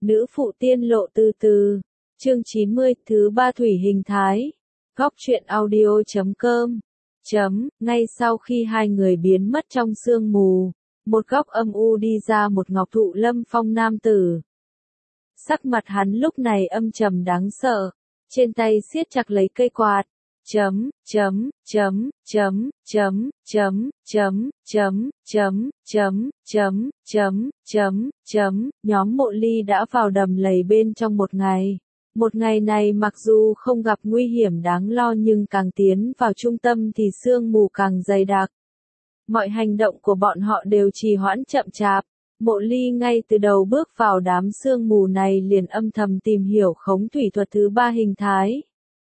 Nữ phụ tiên lộ từ từ. Chương 90, thứ 3 thủy hình thái. Góc truyện audio.com. Ngay sau khi hai người biến mất trong sương mù, một góc âm u đi ra một ngọc thụ lâm phong nam tử. Sắc mặt hắn lúc này âm trầm đáng sợ, trên tay siết chặt lấy cây quạt. Nhóm Mộ Ly đã vào đầm lầy bên trong một ngày. Một ngày này mặc dù không gặp nguy hiểm đáng lo nhưng càng tiến vào trung tâm thì sương mù càng dày đặc. Mọi hành động của bọn họ đều trì hoãn chậm chạp. Mộ Ly ngay từ đầu bước vào đám sương mù này liền âm thầm tìm hiểu khống thủy thuật thứ 3 hình thái.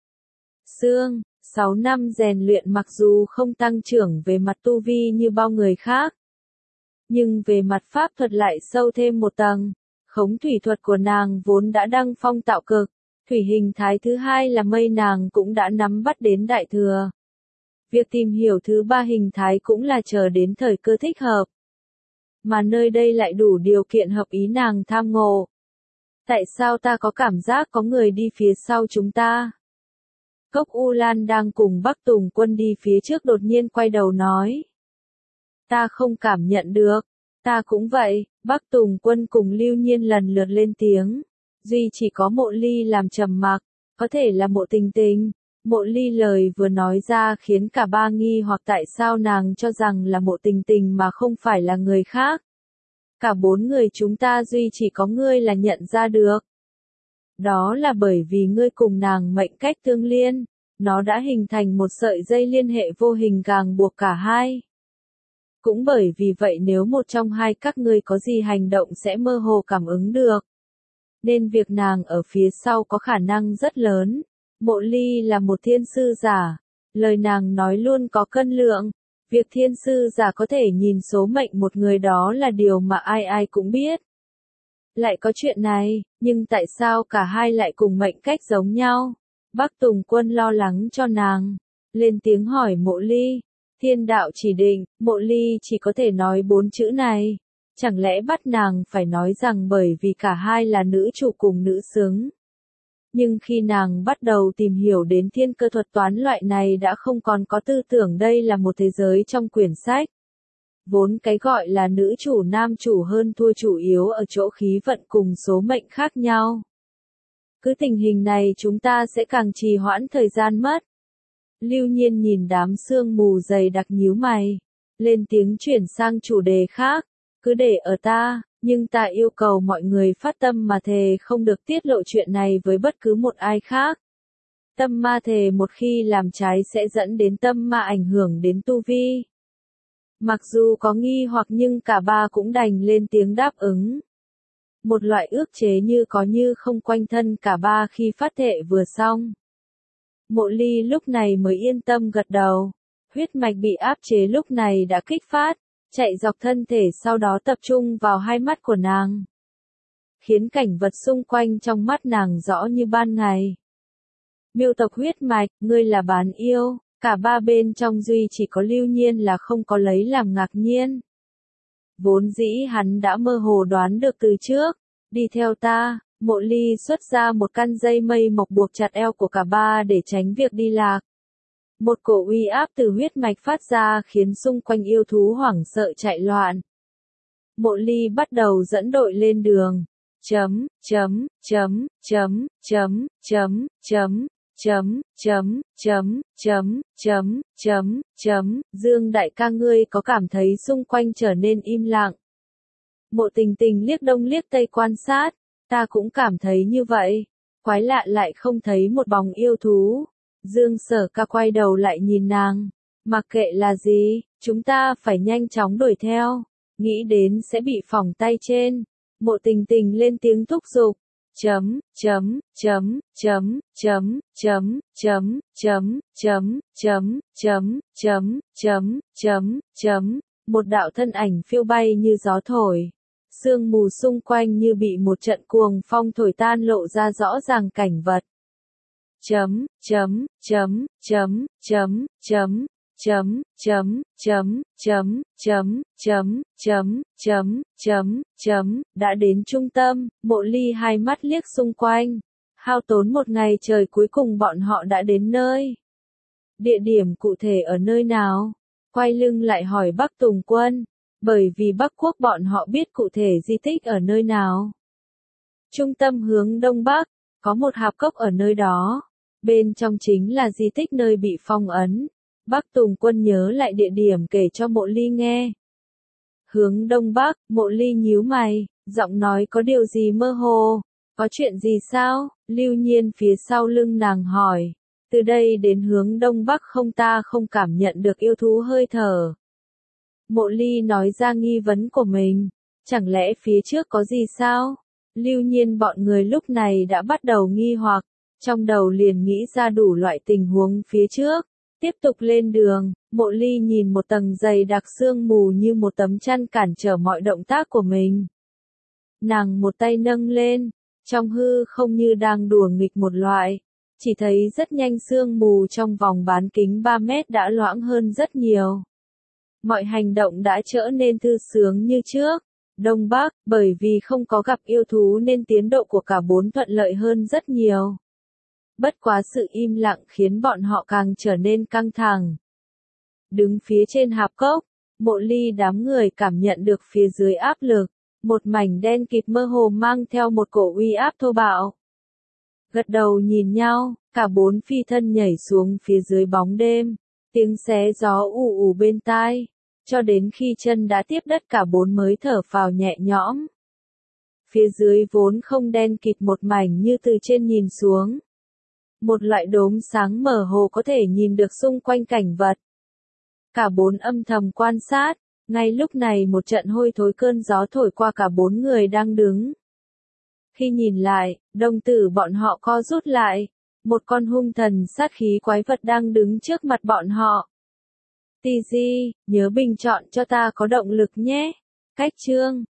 6 năm rèn luyện mặc dù không tăng trưởng về mặt tu vi như bao người khác, nhưng về mặt pháp thuật lại sâu thêm một tầng. Khống thủy thuật của nàng vốn đã đăng phong tạo cực, thủy hình thái thứ 2 là mây nàng cũng đã nắm bắt đến đại thừa. Việc tìm hiểu thứ 3 hình thái cũng là chờ đến thời cơ thích hợp. Mà nơi đây lại đủ điều kiện hợp ý nàng tham ngộ. Tại sao ta có cảm giác có người đi phía sau chúng ta? Cốc U Lan đang cùng Bắc Tùng Quân đi phía trước đột nhiên quay đầu nói. Ta không cảm nhận được. Ta cũng vậy. Bắc Tùng Quân cùng Lưu Nhiên lần lượt lên tiếng. Duy chỉ có Mộ Ly làm trầm mặc. Có thể là Mộ Tình Tình. Mộ Ly lời vừa nói ra khiến cả ba nghi hoặc tại sao nàng cho rằng là Mộ Tình Tình mà không phải là người khác. Cả 4 người chúng ta duy chỉ có ngươi là nhận ra được. Đó là bởi vì ngươi cùng nàng mệnh cách tương liên, nó đã hình thành một sợi dây liên hệ vô hình ràng buộc cả hai. Cũng bởi vì vậy nếu một trong hai các ngươi có gì hành động sẽ mơ hồ cảm ứng được. Nên việc nàng ở phía sau có khả năng rất lớn. Mộ Ly là một thiên sư giả, lời nàng nói luôn có cân lượng. Việc thiên sư giả có thể nhìn số mệnh một người đó là điều mà ai ai cũng biết. Lại có chuyện này, nhưng tại sao cả hai lại cùng mệnh cách giống nhau? Bắc Tùng Quân lo lắng cho nàng, lên tiếng hỏi Mộ Ly. Thiên đạo chỉ định, Mộ Ly chỉ có thể nói 4 chữ này. Chẳng lẽ bắt nàng phải nói rằng bởi vì cả hai là nữ chủ cùng nữ xứng. Nhưng khi nàng bắt đầu tìm hiểu đến thiên cơ thuật toán loại này đã không còn có tư tưởng đây là một thế giới trong quyển sách. Vốn cái gọi là nữ chủ nam chủ hơn thua chủ yếu ở chỗ khí vận cùng số mệnh khác nhau. Cứ tình hình này chúng ta sẽ càng trì hoãn thời gian mất. Lưu Nhiên nhìn đám sương mù dày đặc nhíu mày, lên tiếng chuyển sang chủ đề khác. Cứ để ở ta, nhưng ta yêu cầu mọi người phát tâm mà thề không được tiết lộ chuyện này với bất cứ một ai khác. Tâm ma thề một khi làm trái sẽ dẫn đến tâm ma ảnh hưởng đến tu vi. Mặc dù có nghi hoặc nhưng cả ba cũng đành lên tiếng đáp ứng. Một loại ước chế như có như không quanh thân cả ba khi phát thệ vừa xong. Mộ Ly lúc này mới yên tâm gật đầu. Huyết mạch bị áp chế lúc này đã kích phát, chạy dọc thân thể sau đó tập trung vào hai mắt của nàng. Khiến cảnh vật xung quanh trong mắt nàng rõ như ban ngày. Miêu tộc huyết mạch, ngươi là bán yêu. Cả ba bên trong duy chỉ có Lưu Nhiên là không có lấy làm ngạc nhiên. Vốn dĩ hắn đã mơ hồ đoán được từ trước. Đi theo ta, Mộ Ly xuất ra một căn dây mây mộc buộc chặt eo của cả ba để tránh việc đi lạc. Một cổ uy áp từ huyết mạch phát ra khiến xung quanh yêu thú hoảng sợ chạy loạn. Mộ Ly bắt đầu dẫn đội lên đường. Dương đại ca ngươi có cảm thấy xung quanh trở nên im lặng? Mộ Tình Tình liếc đông liếc tây quan sát, ta cũng cảm thấy như vậy. Quái lạ lại không thấy một bóng yêu thú. Dương Sở Ca quay đầu lại nhìn nàng, mặc kệ là gì, chúng ta phải nhanh chóng đuổi theo, nghĩ đến sẽ bị phỏng tay trên. Mộ Tình Tình lên tiếng thúc giục. Một đạo thân ảnh phiêu bay như gió thổi. Sương mù xung quanh như bị một trận cuồng phong thổi tan lộ ra rõ ràng cảnh vật. chấm, chấm, chấm, chấm, chấm, chấm, chấm, chấm, chấm, chấm, đã đến trung tâm, Mộ Ly hai mắt liếc xung quanh. Hao tốn một ngày trời cuối cùng bọn họ đã đến nơi. Địa điểm cụ thể ở nơi nào? Quay lưng lại hỏi Bắc Tùng Quân, bởi vì Bắc Quốc bọn họ biết cụ thể di tích ở nơi nào. Trung tâm hướng đông bắc, có một hạp cốc ở nơi đó. Bên trong chính là di tích nơi bị phong ấn. Bắc Tùng Quân nhớ lại địa điểm kể cho Mộ Ly nghe. Hướng đông bắc, Mộ Ly nhíu mày, giọng nói có điều gì mơ hồ. Có chuyện gì sao? Lưu Nhiên phía sau lưng nàng hỏi. Từ đây đến hướng đông bắc không, ta không cảm nhận được yêu thú hơi thở. Mộ Ly nói ra nghi vấn của mình. Chẳng lẽ phía trước có gì sao? Lưu Nhiên bọn người lúc này đã bắt đầu nghi hoặc. Trong đầu liền nghĩ ra đủ loại tình huống phía trước. Tiếp tục lên đường, Mộ Ly nhìn một tầng dày đặc sương mù như một tấm chăn cản trở mọi động tác của mình. Nàng một tay nâng lên, trong hư không như đang đùa nghịch một loại. Chỉ thấy rất nhanh sương mù trong vòng bán kính 3 mét đã loãng hơn rất nhiều. Mọi hành động đã trở nên thư sướng như trước. Đông Bắc, bởi vì không có gặp yêu thú nên tiến độ của cả bốn thuận lợi hơn rất nhiều. Bất quá sự im lặng khiến bọn họ càng trở nên căng thẳng. Đứng phía trên hạp cốc, Mộ Ly đám người cảm nhận được phía dưới áp lực. Một mảnh đen kịt mơ hồ mang theo một cổ uy áp thô bạo. Gật đầu nhìn nhau, cả bốn phi thân nhảy xuống phía dưới bóng đêm. Tiếng xé gió ù ù bên tai. Cho đến khi chân đã tiếp đất cả bốn mới thở phào nhẹ nhõm. Phía dưới vốn không đen kịt một mảnh như từ trên nhìn xuống. Một loại đốm sáng mờ hồ có thể nhìn được xung quanh cảnh vật. Cả bốn âm thầm quan sát, ngay lúc này một trận hôi thối cơn gió thổi qua cả bốn người đang đứng. Khi nhìn lại, đồng tử bọn họ co rút lại, một con hung thần sát khí quái vật đang đứng trước mặt bọn họ. TG, nhớ bình chọn cho ta có động lực nhé. Cách chương